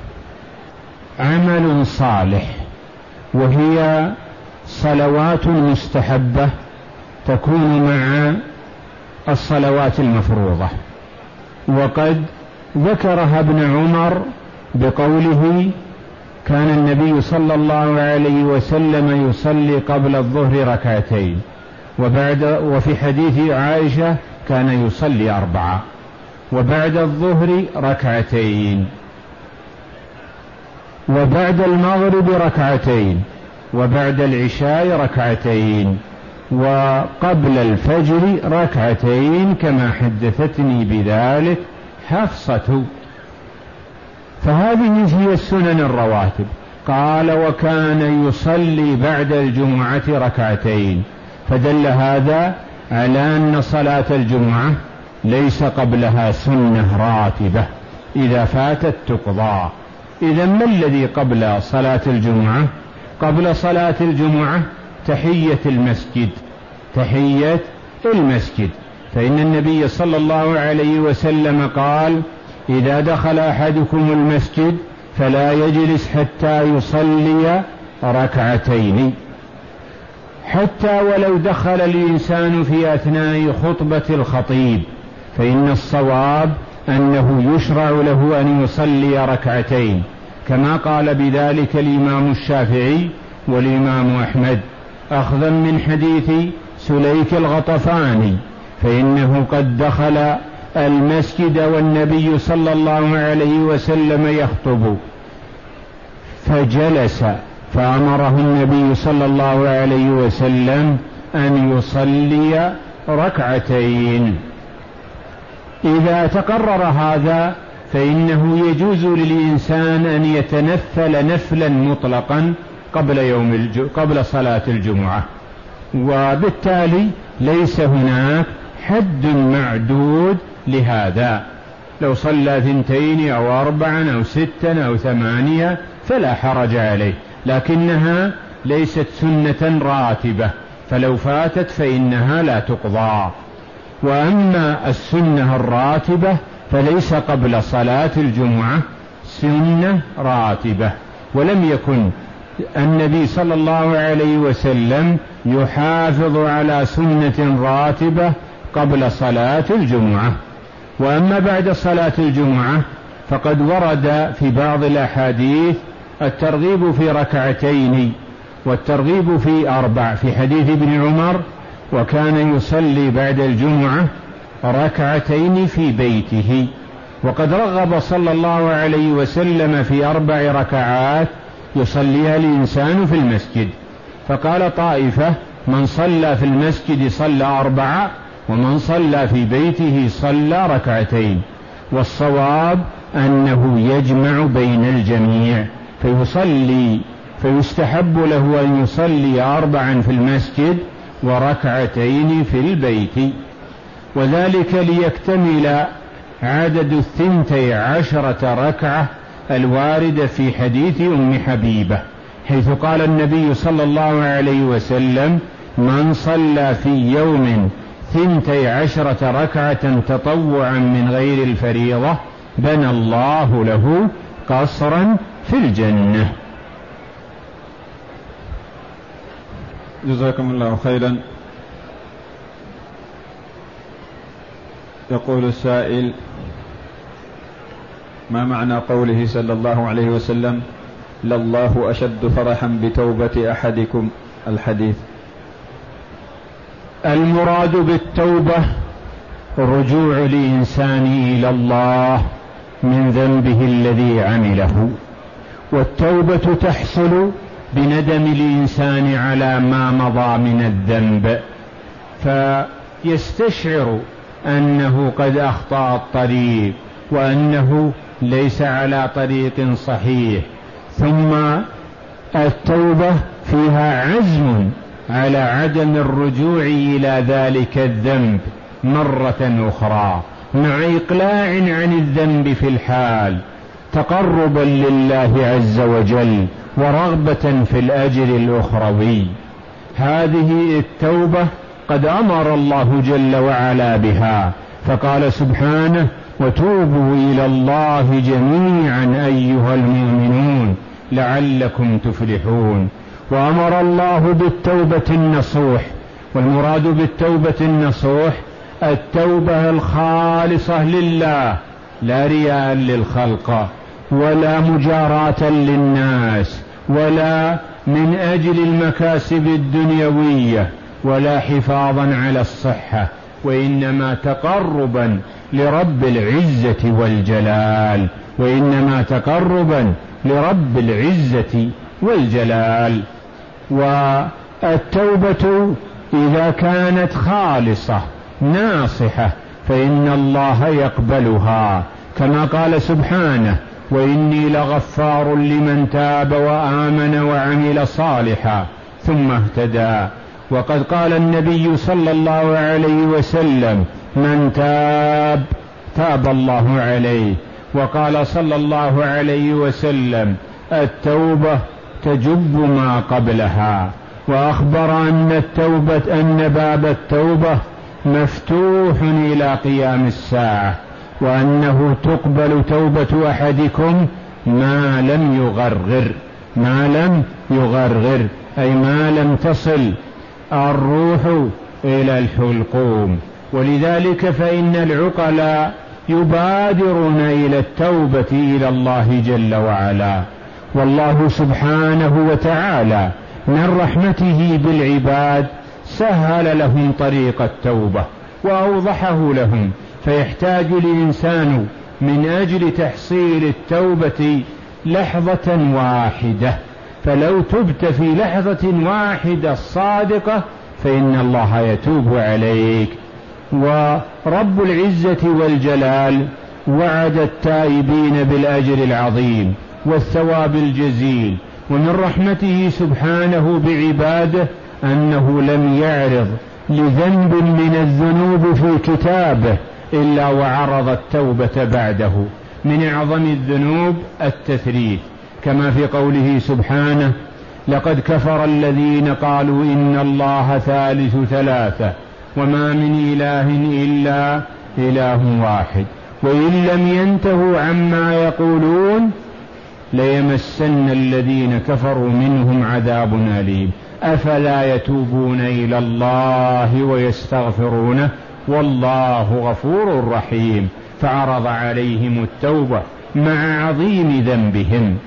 عمل صالح، وهي صلوات مستحبة تكون مع الصلوات المفروضة. وقد ذكرها ابن عمر بقوله: كان النبي صلى الله عليه وسلم يصلي قبل الظهر ركعتين، وبعد وفي حديث عائشة كان يصلي أربعة، وبعد الظهر ركعتين، وبعد المغرب ركعتين، وبعد العشاء ركعتين، وقبل الفجر ركعتين، كما حدثتني بذلك حفصة. فهذه هي السنن الرواتب. قال: وكان يصلي بعد الجمعة ركعتين، فدل هذا على أن صلاة الجمعة ليس قبلها سنة راتبة، إذا فاتت تقضى. إذا ما الذي قبل صلاة الجمعة؟ قبل صلاة الجمعة تحية المسجد، تحية المسجد، فإن النبي صلى الله عليه وسلم قال: إذا دخل أحدكم المسجد فلا يجلس حتى يصلي ركعتين. حتى ولو دخل الإنسان في أثناء خطبة الخطيب، فإن الصواب أنه يشرع له أن يصلي ركعتين، كما قال بذلك الإمام الشافعي والإمام أحمد، أخذا من حديث سليك الغطفاني، فإنه قد دخل المسجد والنبي صلى الله عليه وسلم يخطب فجلس، فأمره النبي صلى الله عليه وسلم أن يصلي ركعتين. إذا تقرر هذا فإنه يجوز للإنسان أن يتنفل نفلا مطلقا قبل يوم الج... قبل صلاة الجمعة، وبالتالي ليس هناك حد معدود لهذا. لو صلى ثنتين أو أربعا أو ستا أو ثمانية فلا حرج عليه، لكنها ليست سنة راتبة، فلو فاتت فإنها لا تقضى. وأما السنة الراتبة فليس قبل صلاة الجمعة سنة راتبة، ولم يكن النبي صلى الله عليه وسلم يحافظ على سنة راتبة قبل صلاة الجمعة. وأما بعد صلاة الجمعة فقد ورد في بعض الأحاديث الترغيب في ركعتين والترغيب في أربع، في حديث ابن عمر: وكان يصلي بعد الجمعة ركعتين في بيته. وقد رغب صلى الله عليه وسلم في أربع ركعات يصليها الإنسان في المسجد، فقال طائفة: من صلى في المسجد صلى أربعة، ومن صلى في بيته صلى ركعتين. والصواب أنه يجمع بين الجميع، فيصلي فيستحب له أن يصلي أربعا في المسجد وركعتين في البيت، وذلك ليكتمل عدد الثنتي عشرة ركعة الواردة في حديث أم حبيبة، حيث قال النبي صلى الله عليه وسلم: من صلى في يوم ثنتي عشرة ركعة تطوعا من غير الفريضة بنى الله له قصرا في الجنة. جزاكم الله خيرا. يقول السائل: ما معنى قوله صلى الله عليه وسلم: لله أشد فرحا بتوبة أحدكم؟ الحديث. المراد بالتوبة رجوع الإنسان إلى الله من ذنبه الذي عمله، والتوبة تحصل بندم الإنسان على ما مضى من الذنب، فيستشعر أنه قد أخطأ الطريق وأنه ليس على طريق صحيح، ثم التوبة فيها عزم على عدم الرجوع إلى ذلك الذنب مرة أخرى، مع إقلاع عن الذنب في الحال، تقربا لله عز وجل ورغبة في الأجر الأخروي. هذه التوبة قد أمر الله جل وعلا بها، فقال سبحانه: وتوبوا إلى الله جميعا أيها المؤمنون لعلكم تفلحون. وأمر الله بالتوبة النصوح، والمراد بالتوبة النصوح التوبة الخالصة لله، لا رياء للخلق ولا مجاراة للناس ولا من أجل المكاسب الدنيوية ولا حفاظا على الصحة، وإنما تقربا لرب العزة والجلال، وإنما تقربا لرب العزة والجلال. والتوبة إذا كانت خالصة ناصحة فإن الله يقبلها، كما قال سبحانه: وإني لغفار لمن تاب وآمن وعمل صالحا ثم اهتدى. وقد قال النبي صلى الله عليه وسلم: من تاب تاب الله عليه. وقال صلى الله عليه وسلم: التوبة تجب ما قبلها. وأخبر أن التوبة أن باب التوبة مفتوح إلى قيام الساعة، وأنه تقبل توبة أحدكم ما لم يغرغر، ما لم يغرغر أي ما لم تصل الروح إلى الحلقوم. ولذلك فإن العقلاء يبادرون إلى التوبة إلى الله جل وعلا. والله سبحانه وتعالى من رحمته بالعباد سهل لهم طريق التوبة وأوضحه لهم، فيحتاج الإنسان من أجل تحصيل التوبة لحظة واحدة، فلو تبت في لحظة واحدة صادقة فإن الله يتوب عليك. ورب العزة والجلال وعد التائبين بالأجر العظيم والثواب الجزيل. ومن رحمته سبحانه بعباده أنه لم يعرض لذنب من الذنوب في كتابه إلا وعرض التوبة بعده. من أعظم الذنوب التثريث، كما في قوله سبحانه: لقد كفر الذين قالوا إن الله ثالث ثلاثة وما من إله إلا إله واحد وإن لم ينتهوا عما يقولون ليمسن الذين كفروا منهم عذاب أليم أفلا يتوبون إلى الله ويستغفرونه والله غفور رحيم. فعرض عليهم التوبة مع عظيم ذنبهم.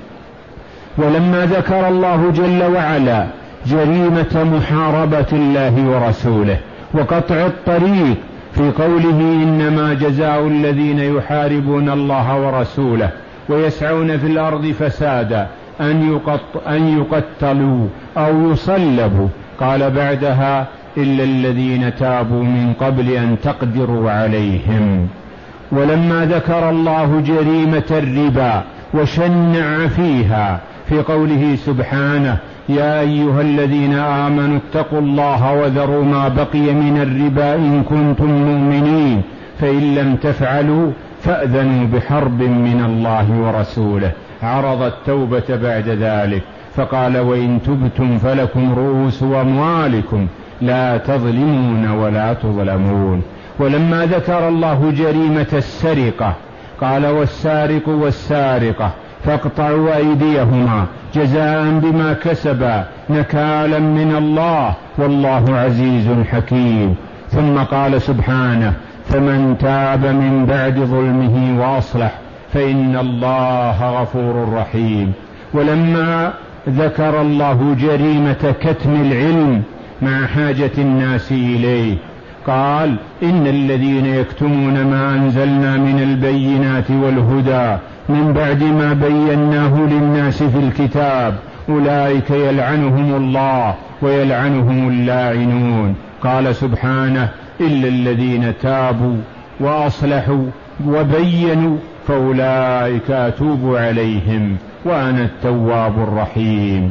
ولما ذكر الله جل وعلا جريمة محاربة الله ورسوله وقطع الطريق في قوله: إنما جزاء الذين يحاربون الله ورسوله ويسعون في الأرض فسادا أن, يقط أن يقتلوا أو يصلبوا، قال بعدها: إلا الذين تابوا من قبل أن تقدروا عليهم. ولما ذكر الله جريمة الربا وشنع فيها في قوله سبحانه: يا أيها الذين آمنوا اتقوا الله وذروا ما بقي من الربا إن كنتم مؤمنين فإن لم تفعلوا فأذنوا بحرب من الله ورسوله. عرض التوبة بعد ذلك فقال: وإن تبتم فلكم رؤوس أموالكم لا تظلمون ولا تظلمون. ولما ذكر الله جريمة السرقة قال: والسارق والسارقة فاقطعوا أيديهما جزاء بما كسبا نكالا من الله والله عزيز حكيم. ثم قال سبحانه: فمن تاب من بعد ظلمه وأصلح فإن الله غفور رحيم. ولما ذكر الله جريمة كتم العلم مع حاجة الناس إليه قال: إن الذين يكتمون ما أنزلنا من البينات والهدى من بعد ما بيناه للناس في الكتاب أولئك يلعنهم الله ويلعنهم اللاعنون. قال سبحانه: إلا الذين تابوا وأصلحوا وبينوا فأولئك أتوب عليهم وأنا التواب الرحيم.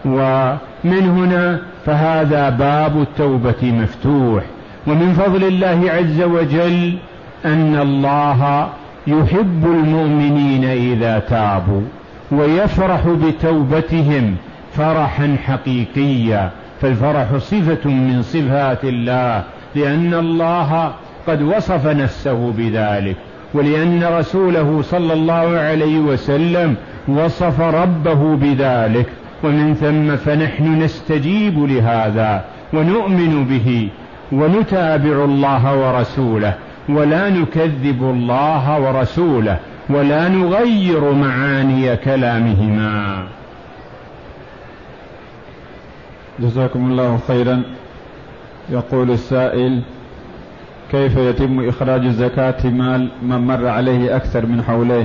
ومن هنا فهذا باب التوبة مفتوح. ومن فضل الله عز وجل أن الله يحب المؤمنين إذا تابوا ويفرح بتوبتهم فرحا حقيقيا، فالفرح صفة من صفات الله، لأن الله قد وصف نفسه بذلك، ولأن رسوله صلى الله عليه وسلم وصف ربه بذلك، ومن ثم فنحن نستجيب لهذا ونؤمن به ونتابع الله ورسوله، ولا نكذب الله ورسوله، ولا نغير معاني كلامهما. جزاكم الله خيرا. يقول السائل: كيف يتم إخراج زكاة مال من مر عليه أكثر من حولين؟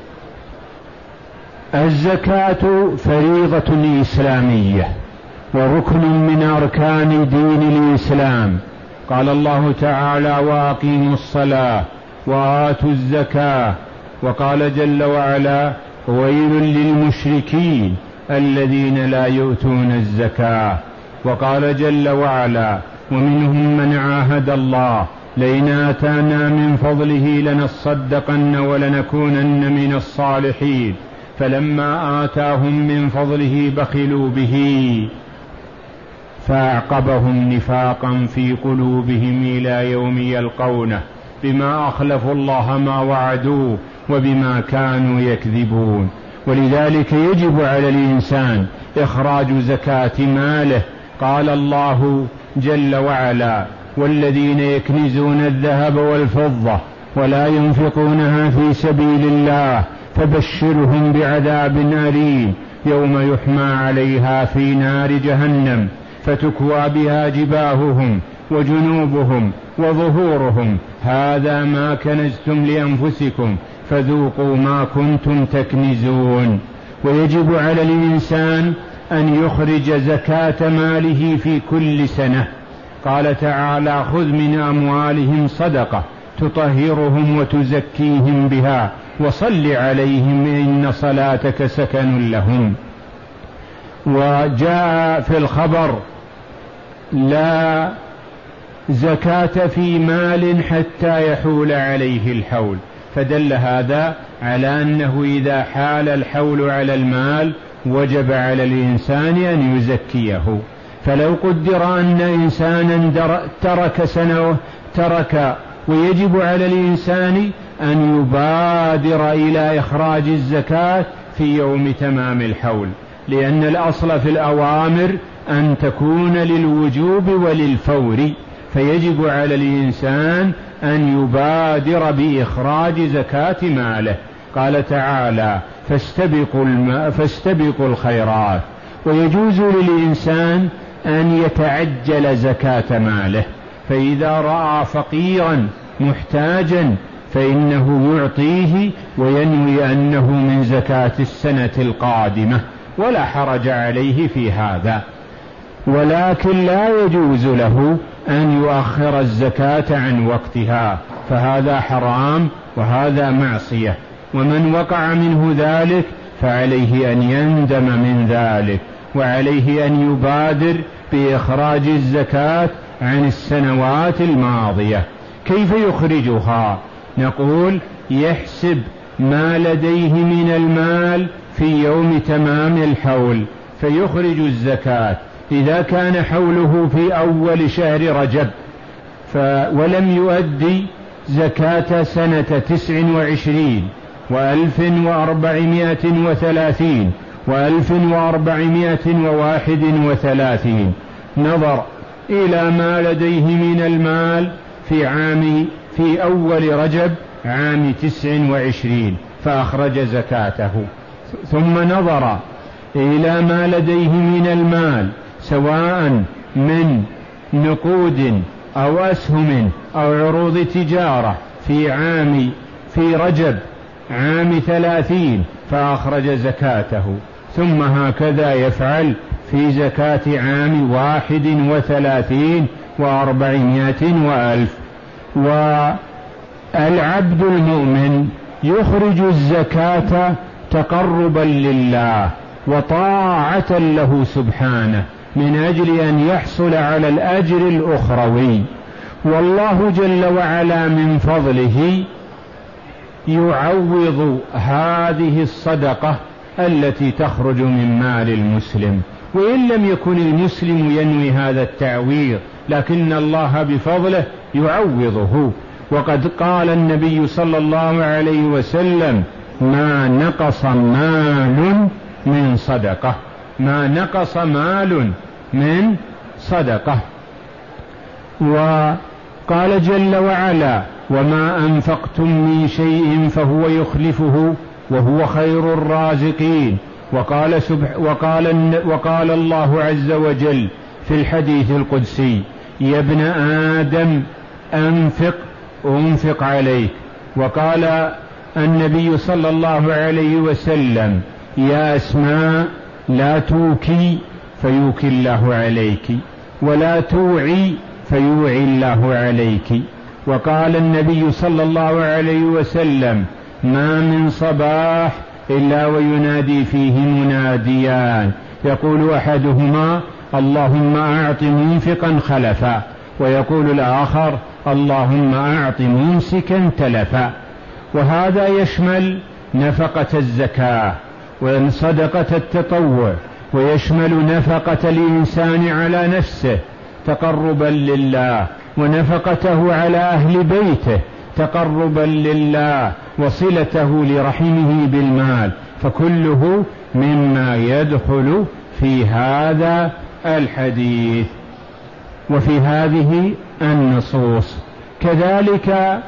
الزكاة فريضة إسلامية وركن من أركان دين الإسلام. قال الله تعالى: وأقيموا الصلاة وآتوا الزكاة. وقال جل وعلا: ويل للمشركين الذين لا يؤتون الزكاة. وقال جل وعلا: ومنهم من عاهد الله لئن آتانا من فضله لنصدقن ولنكونن من الصالحين فلما آتاهم من فضله بخلوا به فأعقبهم نفاقا في قلوبهم إلى يوم يلقونه بما أخلفوا الله ما وعدوه وبما كانوا يكذبون. ولذلك يجب على الإنسان إخراج زكاة ماله. قال الله جل وعلا: والذين يكنزون الذهب والفضة ولا ينفقونها في سبيل الله فبشرهم بعذاب أليم يوم يحمى عليها في نار جهنم فتكوى بها جباههم وجنوبهم وظهورهم هذا ما كنزتم لأنفسكم فذوقوا ما كنتم تكنزون. ويجب على الإنسان أن يخرج زكاة ماله في كل سنة. قال تعالى: خذ من أموالهم صدقة تطهرهم وتزكيهم بها وصل عليهم إن صلاتك سكن لهم. وجاء في الخبر: لا زكاة في مال حتى يحول عليه الحول، فدل هذا على أنه إذا حال الحول على المال وجب على الإنسان أن يزكيه. فلو قدر أن إنسانا ترك سنة ترك ويجب على الإنسان أن يبادر إلى إخراج الزكاة في يوم تمام الحول، لأن الأصل في الأوامر أن تكون للوجوب وللفور، فيجب على الإنسان أن يبادر بإخراج زكاة ماله. قال تعالى: فاستبقوا, الم... فاستبقوا الخيرات. ويجوز للإنسان أن يتعجل زكاة ماله، فإذا رأى فقيرا محتاجا فإنه يعطيه وينوي أنه من زكاة السنة القادمة، ولا حرج عليه في هذا. ولكن لا يجوز له أن يؤخر الزكاة عن وقتها، فهذا حرام وهذا معصية، ومن وقع منه ذلك فعليه أن يندم من ذلك، وعليه أن يبادر بإخراج الزكاة عن السنوات الماضية. كيف يخرجها؟ نقول: يحسب ما لديه من المال في يوم تمام الحول فيخرج الزكاة. إذا كان حوله في أول شهر رجب ف... ولم يؤدي زكاة سنة تسع وعشرين وألف وأربعمائة وثلاثين وألف وأربعمائة وواحد وثلاثين، نظر إلى ما لديه من المال في عام في أول رجب عام تسع وعشرين فأخرج زكاته، ثم نظر إلى ما لديه من المال سواء من نقود أو أسهم أو عروض تجارة في عام في رجب عام ثلاثين فأخرج زكاته، ثم هكذا يفعل في زكاة عام واحد وثلاثين وأربعمائة وألف. والعبد المؤمن يخرج الزكاة تقربا لله وطاعة له سبحانه من أجل أن يحصل على الأجر الأخروي، والله جل وعلا من فضله يعوض هذه الصدقة التي تخرج من مال المسلم، وإن لم يكن المسلم ينوي هذا التعويض لكن الله بفضله يعوضه. وقد قال النبي صلى الله عليه وسلم: ما نقص مال من صدقة، ما نقص مال من صدقة. وقال جل وعلا: وما أنفقتم من شيء فهو يخلفه وهو خير الرازقين. وقال, سبح وقال, وقال الله عز وجل في الحديث القدسي: يا ابن آدم أنفق أنفق عليك. وقال النبي صلى الله عليه وسلم: يا أسماء لا توكي فيوكي الله عليك، ولا توعي فيوعي الله عليك. وقال النبي صلى الله عليه وسلم: ما من صباح إلا وينادي فيه مناديان، يقول أحدهما: اللهم أعط منفقا خلفا، ويقول الآخر: اللهم أعط ممسكا تلفا. وهذا يشمل نفقة الزكاة وصدقة التطوع، ويشمل نفقة الإنسان على نفسه تقربا لله، ونفقته على أهل بيته تقربا لله، وصلته لرحمه بالمال، فكله مما يدخل في هذا الحديث وفي هذه النصوص. كذلك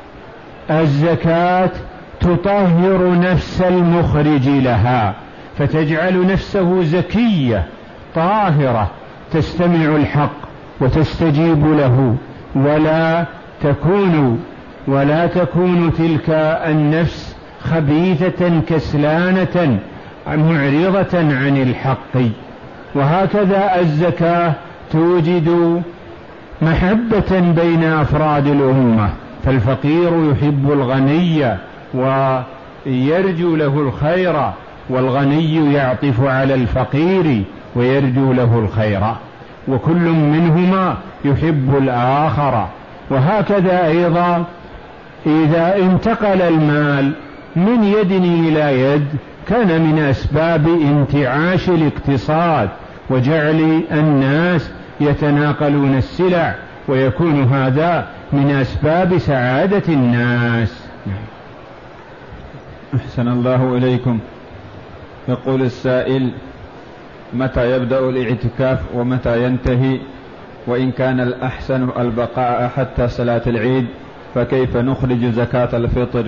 الزكاة تطهر نفس المخرج لها، فتجعل نفسه زكية طاهرة تستمع الحق وتستجيب له، ولا تكون ولا تكون تلك النفس خبيثة كسلانة معرضة عن الحق. وهكذا الزكاة توجد محبة بين أفراد الأمة، فالفقير يحب الغني ويرجو له الخير، والغني يعطف على الفقير ويرجو له الخير، وكل منهما يحب الآخر. وهكذا أيضا إذا انتقل المال من يد إلى يد كان من أسباب انتعاش الاقتصاد وجعل الناس يتناقلون السلع، ويكون هذا من أسباب سعادة الناس. أحسن الله إليكم. يقول السائل: متى يبدأ الاعتكاف ومتى ينتهي؟ وإن كان الأحسن البقاء حتى صلاة العيد فكيف نخرج زكاة الفطر؟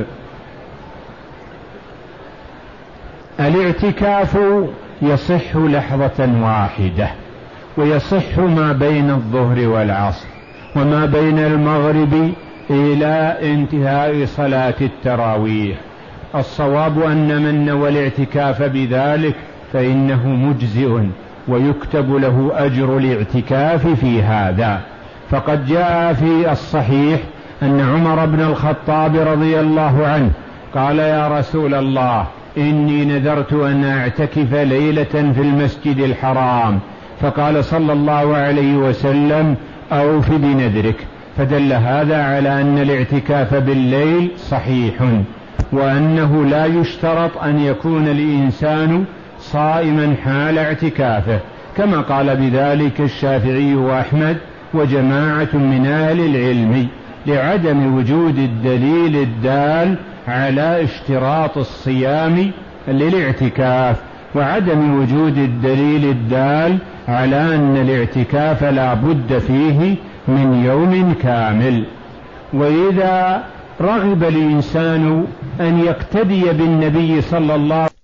الاعتكاف يصح لحظة واحدة، ويصح ما بين الظهر والعصر وما بين المغرب إلى انتهاء صلاة التراويح. الصواب أن من نوى الاعتكاف بذلك فإنه مجزئ ويكتب له أجر الاعتكاف في هذا. فقد جاء في الصحيح أن عمر بن الخطاب رضي الله عنه قال: يا رسول الله، إني نذرت أن أعتكف ليلة في المسجد الحرام. فقال صلى الله عليه وسلم: أوف بنذرك. فدل هذا على أن الاعتكاف بالليل صحيح، وأنه لا يشترط أن يكون الإنسان صائما حال اعتكافه، كما قال بذلك الشافعي وأحمد وجماعة من أهل العلم، لعدم وجود الدليل الدال على اشتراط الصيام للاعتكاف، وعدم وجود الدليل الدال على أن الاعتكاف لا بد فيه من يوم كامل. وإذا رغب الإنسان أن يقتدي بالنبي صلى الله عليه وسلم